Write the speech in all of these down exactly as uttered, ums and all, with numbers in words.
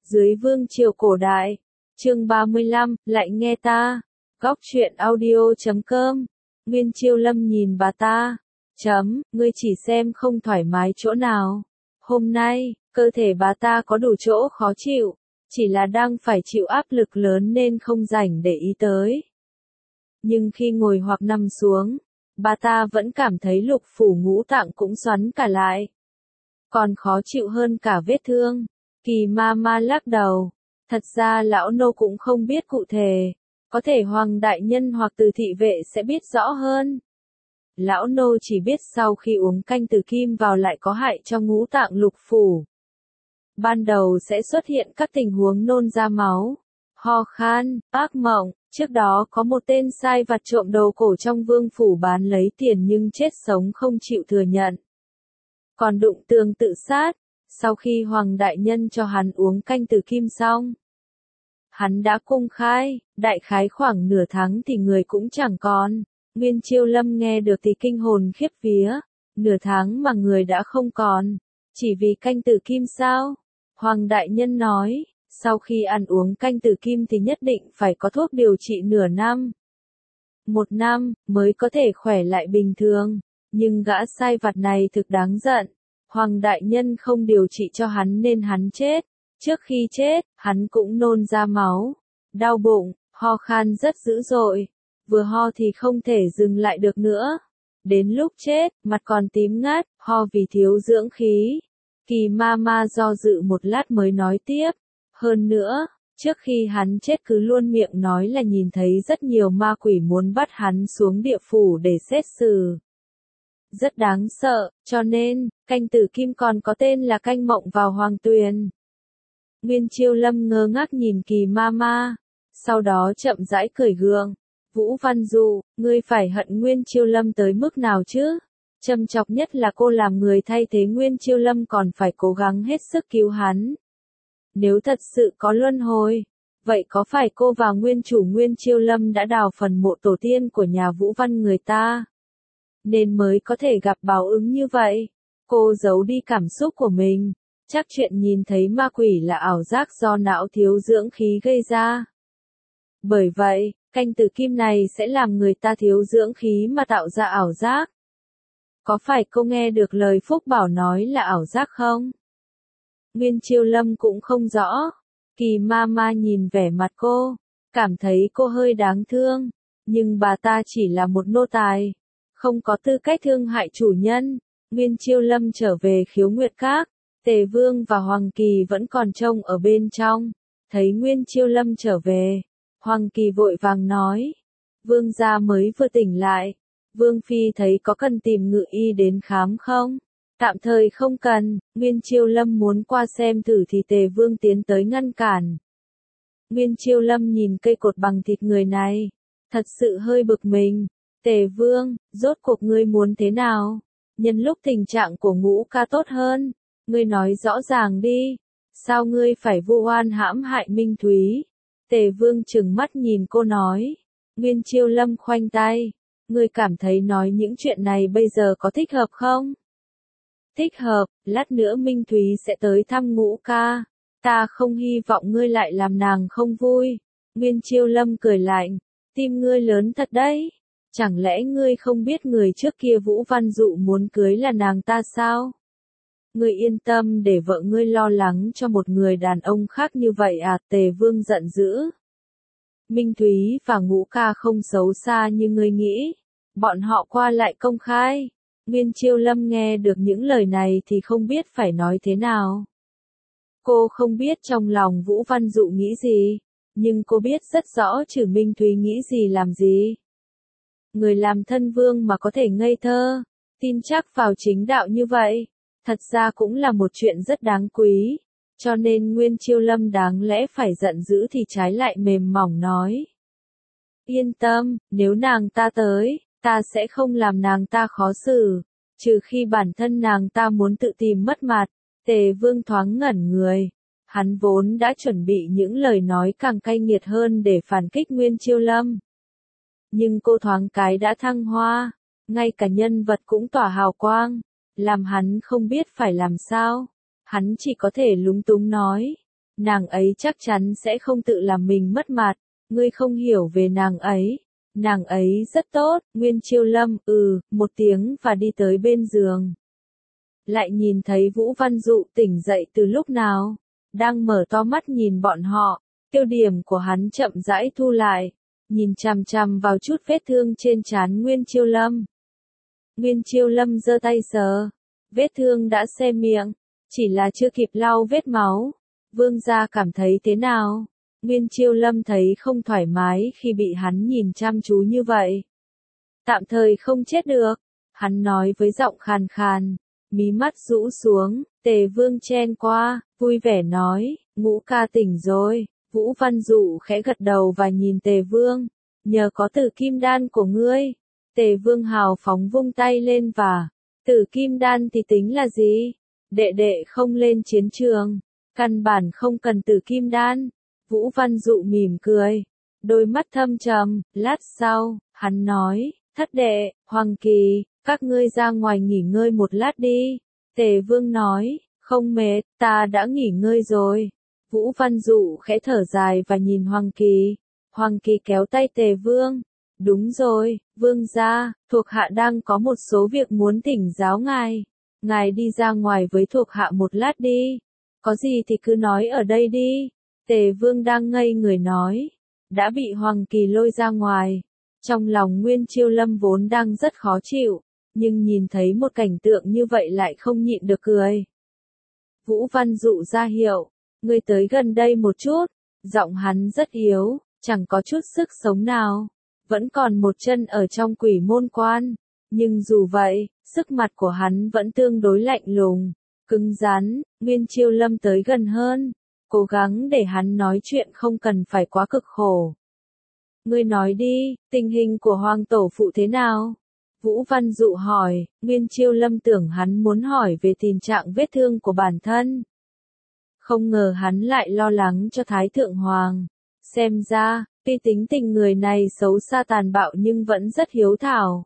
Dưới vương triều cổ đại, chương ba mươi lăm, lại nghe ta, góc truyện audio chấm com, Nguyên Chiêu Lâm nhìn bà ta, chấm, ngươi chỉ xem không thoải mái chỗ nào. Hôm nay, cơ thể bà ta có đủ chỗ khó chịu, chỉ là đang phải chịu áp lực lớn nên không rảnh để ý tới. Nhưng khi ngồi hoặc nằm xuống, bà ta vẫn cảm thấy lục phủ ngũ tạng cũng xoắn cả lại. Còn khó chịu hơn cả vết thương. Kỳ ma ma lắc đầu. Thật ra lão nô cũng không biết cụ thể. Có thể Hoàng đại nhân hoặc Từ thị vệ sẽ biết rõ hơn. Lão nô chỉ biết sau khi uống canh từ kim vào lại có hại cho ngũ tạng lục phủ. Ban đầu sẽ xuất hiện các tình huống nôn ra máu, ho khan, ác mộng. Trước đó có một tên sai vặt trộm đồ cổ trong vương phủ bán lấy tiền nhưng chết sống không chịu thừa nhận. Còn đụng tường tự sát, sau khi Hoàng đại nhân cho hắn uống canh từ kim xong. Hắn đã cung khai, đại khái khoảng nửa tháng thì người cũng chẳng còn. Nguyên Chiêu Lâm nghe được thì kinh hồn khiếp vía, nửa tháng mà người đã không còn, chỉ vì canh từ kim sao? Hoàng đại nhân nói, sau khi ăn uống canh từ kim thì nhất định phải có thuốc điều trị nửa năm. Một năm, mới có thể khỏe lại bình thường, nhưng gã sai vặt này thực đáng giận. Hoàng đại nhân không điều trị cho hắn nên hắn chết. Trước khi chết, hắn cũng nôn ra máu, đau bụng, ho khan rất dữ dội. Vừa ho thì không thể dừng lại được nữa. Đến lúc chết, mặt còn tím ngắt, ho vì thiếu dưỡng khí. Kỳ ma ma do dự một lát mới nói tiếp. Hơn nữa, trước khi hắn chết cứ luôn miệng nói là nhìn thấy rất nhiều ma quỷ muốn bắt hắn xuống địa phủ để xét xử. Rất đáng sợ, cho nên, canh tử kim còn có tên là canh mộng vào hoàng tuyền. Nguyên Chiêu Lâm ngơ ngác nhìn kỳ ma ma, sau đó chậm rãi cười gượng. Vũ Văn Dụ, ngươi phải hận Nguyên Chiêu Lâm tới mức nào chứ? Châm chọc nhất là cô làm người thay thế Nguyên Chiêu Lâm còn phải cố gắng hết sức cứu hắn. Nếu thật sự có luân hồi, vậy có phải cô và nguyên chủ Nguyên Chiêu Lâm đã đào phần mộ tổ tiên của nhà Vũ Văn người ta, nên mới có thể gặp báo ứng như vậy? Cô giấu đi cảm xúc của mình, chắc chuyện nhìn thấy ma quỷ là ảo giác do não thiếu dưỡng khí gây ra. Bởi vậy, canh từ kim này sẽ làm người ta thiếu dưỡng khí mà tạo ra ảo giác. Có phải cô nghe được lời Phúc Bảo nói là ảo giác không? Nguyên Chiêu Lâm cũng không rõ. Kỳ ma ma nhìn vẻ mặt cô, cảm thấy cô hơi đáng thương. Nhưng bà ta chỉ là một nô tài, không có tư cách thương hại chủ nhân. Nguyên Chiêu Lâm trở về Khiếu Nguyệt Các, Tề Vương và Hoàng Kỳ vẫn còn trông ở bên trong. Thấy Nguyên Chiêu Lâm trở về, Hoàng Kỳ vội vàng nói. Vương gia mới vừa tỉnh lại. Vương Phi thấy có cần tìm ngự y đến khám không? Tạm thời không cần. Nguyên Chiêu Lâm muốn qua xem thử thì Tề Vương tiến tới ngăn cản. Nguyên Chiêu Lâm nhìn cây cột bằng thịt người này, thật sự hơi bực mình. Tề Vương, rốt cuộc ngươi muốn thế nào? Nhân lúc tình trạng của Ngũ ca tốt hơn, ngươi nói rõ ràng đi. Sao ngươi phải vu oan hãm hại Minh Thúy? Tề Vương trừng mắt nhìn cô nói. Nguyên Chiêu Lâm khoanh tay. Ngươi cảm thấy nói những chuyện này bây giờ có thích hợp không? Thích hợp, lát nữa Minh Thúy sẽ tới thăm Ngũ ca. Ta không hy vọng ngươi lại làm nàng không vui. Nguyên Chiêu Lâm cười lạnh. Tim ngươi lớn thật đấy. Chẳng lẽ ngươi không biết người trước kia Vũ Văn Dụ muốn cưới là nàng ta sao? Ngươi yên tâm để vợ ngươi lo lắng cho một người đàn ông khác như vậy à? Tề Vương giận dữ. Minh Thúy và Ngũ ca không xấu xa như ngươi nghĩ. Bọn họ qua lại công khai. Nguyên Chiêu Lâm nghe được những lời này thì không biết phải nói thế nào. Cô không biết trong lòng Vũ Văn Dụ nghĩ gì, nhưng cô biết rất rõ Trử Minh Thúy nghĩ gì làm gì. Người làm thân vương mà có thể ngây thơ, tin chắc vào chính đạo như vậy, thật ra cũng là một chuyện rất đáng quý. Cho nên Nguyên Chiêu Lâm đáng lẽ phải giận dữ thì trái lại mềm mỏng nói. Yên tâm, nếu nàng ta tới, ta sẽ không làm nàng ta khó xử, trừ khi bản thân nàng ta muốn tự tìm mất mặt. Tề Vương thoáng ngẩn người. Hắn vốn đã chuẩn bị những lời nói càng cay nghiệt hơn để phản kích Nguyên Chiêu Lâm. Nhưng cô thoáng cái đã thăng hoa, ngay cả nhân vật cũng tỏa hào quang, làm hắn không biết phải làm sao. Hắn chỉ có thể lúng túng nói. nàng ấy chắc chắn sẽ không tự làm mình mất mặt, ngươi không hiểu về nàng ấy. Nàng ấy rất tốt, Nguyên Chiêu Lâm, ừ, một tiếng và đi tới bên giường. Lại nhìn thấy Vũ Văn Dụ tỉnh dậy từ lúc nào, đang mở to mắt nhìn bọn họ, tiêu điểm của hắn chậm rãi thu lại, nhìn chằm chằm vào chút vết thương trên trán Nguyên Chiêu Lâm. Nguyên Chiêu Lâm giơ tay sờ, vết thương đã xe miệng, chỉ là chưa kịp lau vết máu. Vương gia cảm thấy thế nào? Nguyên Chiêu Lâm thấy không thoải mái khi bị hắn nhìn chăm chú như vậy. Tạm thời không chết được, hắn nói với giọng khàn khàn, mí mắt rũ xuống. Tề Vương chen qua, vui vẻ nói, Ngũ ca tỉnh rồi. Vũ Văn Dụ khẽ gật đầu và nhìn Tề Vương, nhờ có tử kim đan của ngươi. Tề Vương hào phóng vung tay lên và, tử kim đan thì tính là gì? Đệ đệ không lên chiến trường, căn bản không cần tử kim đan. Vũ Văn Dụ mỉm cười, đôi mắt thâm trầm. Lát sau, hắn nói, thất đệ, Hoàng Kỳ, các ngươi ra ngoài nghỉ ngơi một lát đi. Tề Vương nói, không mệt, ta đã nghỉ ngơi rồi. Vũ Văn Dụ khẽ thở dài và nhìn Hoàng Kỳ. Hoàng Kỳ kéo tay Tề Vương. Đúng rồi, Vương gia, thuộc hạ đang có một số việc muốn thỉnh giáo ngài. Ngài đi ra ngoài với thuộc hạ một lát đi. Có gì thì cứ nói ở đây đi. Tề Vương đang ngây người nói, đã bị Hoàng Kỳ lôi ra ngoài. Trong lòng Nguyên Chiêu Lâm vốn đang rất khó chịu, nhưng nhìn thấy một cảnh tượng như vậy lại không nhịn được cười. Vũ Văn Dụ ra hiệu, ngươi tới gần đây một chút. Giọng hắn rất yếu, chẳng có chút sức sống nào, vẫn còn một chân ở trong Quỷ Môn Quan. Nhưng dù vậy, sức mặt của hắn vẫn tương đối lạnh lùng, cứng rắn. Nguyên Chiêu Lâm tới gần hơn, cố gắng để hắn nói chuyện không cần phải quá cực khổ. Ngươi nói đi, tình hình của Hoàng tổ phụ thế nào? Vũ Văn Dụ hỏi. Nguyên Chiêu Lâm tưởng hắn muốn hỏi về tình trạng vết thương của bản thân. Không ngờ hắn lại lo lắng cho Thái Thượng Hoàng. Xem ra, tuy tính tình người này xấu xa tàn bạo nhưng vẫn rất hiếu thảo.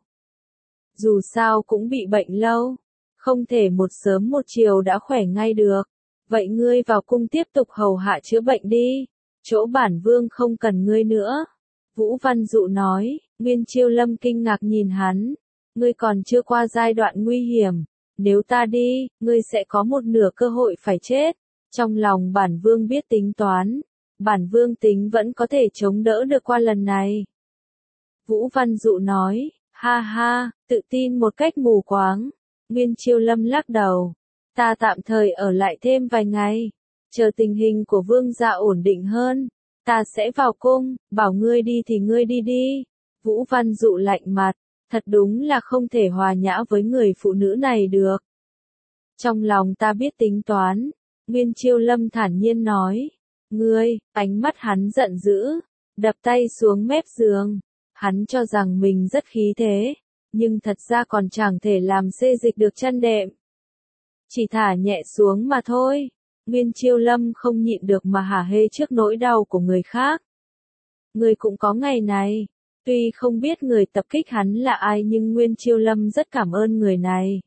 Dù sao cũng bị bệnh lâu, không thể một sớm một chiều đã khỏe ngay được. Vậy ngươi vào cung tiếp tục hầu hạ chữa bệnh đi, chỗ bản vương không cần ngươi nữa. Vũ Văn Dụ nói. Nguyên Chiêu Lâm kinh ngạc nhìn hắn, ngươi còn chưa qua giai đoạn nguy hiểm, nếu ta đi, ngươi sẽ có một nửa cơ hội phải chết. Trong lòng bản vương biết tính toán, bản vương tính vẫn có thể chống đỡ được qua lần này. Vũ Văn Dụ nói, ha ha, tự tin một cách mù quáng. Nguyên Chiêu Lâm lắc đầu, ta tạm thời ở lại thêm vài ngày, chờ tình hình của vương gia ổn định hơn, ta sẽ vào cung. Bảo ngươi đi thì ngươi đi đi. Vũ Văn Dụ lạnh mặt, thật đúng là không thể hòa nhã với người phụ nữ này được. Trong lòng ta biết tính toán. Nguyên Chiêu Lâm thản nhiên nói, ngươi. Ánh mắt hắn giận dữ, đập tay xuống mép giường. Hắn cho rằng mình rất khí thế, nhưng thật ra còn chẳng thể làm xê dịch được chăn đệm. Chỉ thả nhẹ xuống mà thôi. Nguyên Chiêu Lâm không nhịn được mà hả hê trước nỗi đau của người khác. Người cũng có ngày này. Tuy không biết người tập kích hắn là ai nhưng Nguyên Chiêu Lâm rất cảm ơn người này.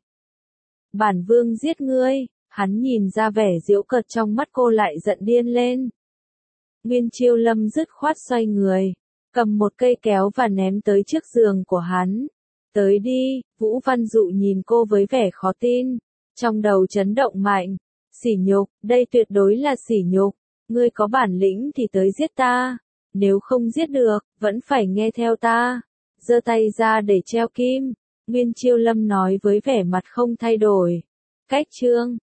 Bản vương giết ngươi. Hắn nhìn ra vẻ giễu cợt trong mắt cô lại giận điên lên. Nguyên Chiêu Lâm dứt khoát xoay người, cầm một cây kéo và ném tới trước giường của hắn. Tới đi. Vũ Văn Dụ nhìn cô với vẻ khó tin, trong đầu chấn động mạnh. Sỉ nhục, đây tuyệt đối là sỉ nhục. Ngươi có bản lĩnh thì tới giết ta, nếu không giết được, vẫn phải nghe theo ta. Giơ tay ra để treo kim. Nguyên Chiêu Lâm nói với vẻ mặt không thay đổi. Cách chương